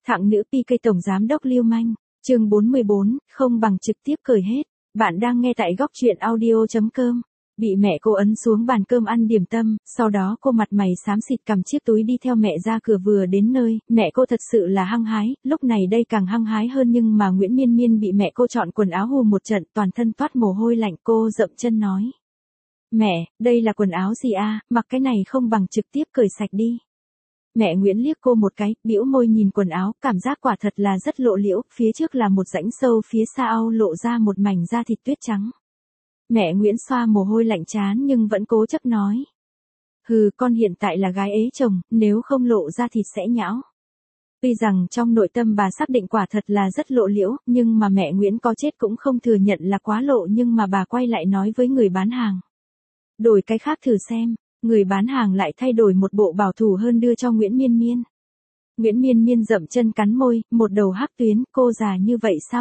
Thặng nữ PK tổng giám đốc lưu manh, chương 44, không bằng trực tiếp cười hết. Bạn đang nghe tại góc truyện audio.com. Bị mẹ cô ấn xuống bàn cơm ăn điểm tâm, sau đó cô mặt mày xám xịt cầm chiếc túi đi theo mẹ ra cửa. Vừa đến nơi, mẹ cô thật sự là hăng hái, lúc này đây càng hăng hái hơn, nhưng mà Nguyễn Miên Miên bị mẹ cô chọn quần áo hù một trận, toàn thân toát mồ hôi lạnh. Cô dậm chân nói: "Mẹ, đây là quần áo gì a, mặc cái này không bằng trực tiếp cởi sạch đi." Mẹ Nguyễn liếc cô một cái, bĩu môi nhìn quần áo, cảm giác quả thật là rất lộ liễu, phía trước là một rãnh sâu, phía sau lộ ra một mảnh da thịt tuyết trắng. Mẹ Nguyễn xoa mồ hôi lạnh trán nhưng vẫn cố chấp nói: "Hừ, con hiện tại là gái ế chồng, nếu không lộ ra thịt sẽ nhão." Tuy rằng trong nội tâm bà xác định quả thật là rất lộ liễu, nhưng mà mẹ Nguyễn có chết cũng không thừa nhận là quá lộ, nhưng mà bà quay lại nói với người bán hàng: "Đổi cái khác thử xem." Người bán hàng lại thay đổi một bộ bảo thủ hơn đưa cho Nguyễn Miên Miên. Nguyễn Miên Miên dậm chân cắn môi, một đầu hắc tuyến: "Cô già như vậy sao?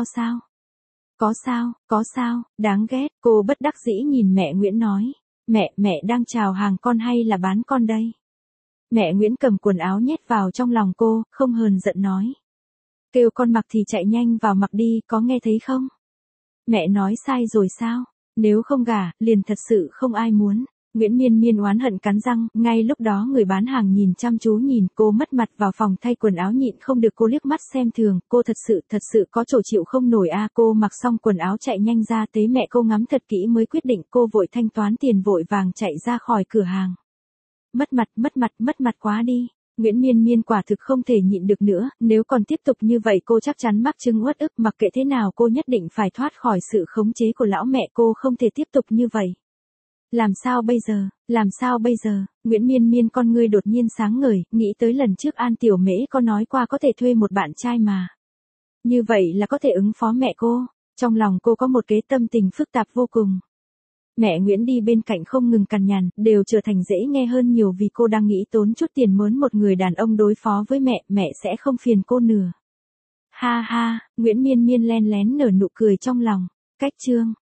Có sao, đáng ghét." Cô bất đắc dĩ nhìn mẹ Nguyễn nói: Mẹ đang chào hàng con hay là bán con đây?" Mẹ Nguyễn cầm quần áo nhét vào trong lòng cô, không hờn giận nói: "Kêu con mặc thì chạy nhanh vào mặc đi, có nghe thấy không? Mẹ nói sai rồi sao? Nếu không gả, liền thật sự không ai muốn." Nguyễn Miên Miên oán hận cắn răng, ngay lúc đó người bán hàng nhìn chăm chú nhìn cô mất mặt vào phòng thay quần áo, nhịn không được cô liếc mắt xem thường, cô thật sự có chỗ chịu không nổi a. Cô mặc xong quần áo chạy nhanh ra tới, mẹ cô ngắm thật kỹ mới quyết định, cô vội thanh toán tiền vội vàng chạy ra khỏi cửa hàng. Mất mặt quá đi. Nguyễn Miên Miên quả thực không thể nhịn được nữa, nếu còn tiếp tục như vậy cô chắc chắn mắc chứng uất ức, mặc kệ thế nào cô nhất định phải thoát khỏi sự khống chế của lão mẹ, cô không thể tiếp tục như vậy. Làm sao bây giờ? Nguyễn Miên Miên con ngươi đột nhiên sáng ngời, nghĩ tới lần trước An Tiểu Mễ có nói qua có thể thuê một bạn trai mà. Như vậy là có thể ứng phó mẹ cô. Trong lòng cô có một cái tâm tình phức tạp vô cùng. Mẹ Nguyễn đi bên cạnh không ngừng cằn nhằn, đều trở thành dễ nghe hơn nhiều vì cô đang nghĩ tốn chút tiền mướn một người đàn ông đối phó với mẹ sẽ không phiền cô nữa. Ha ha, Nguyễn Miên Miên len lén nở nụ cười trong lòng. Cách chương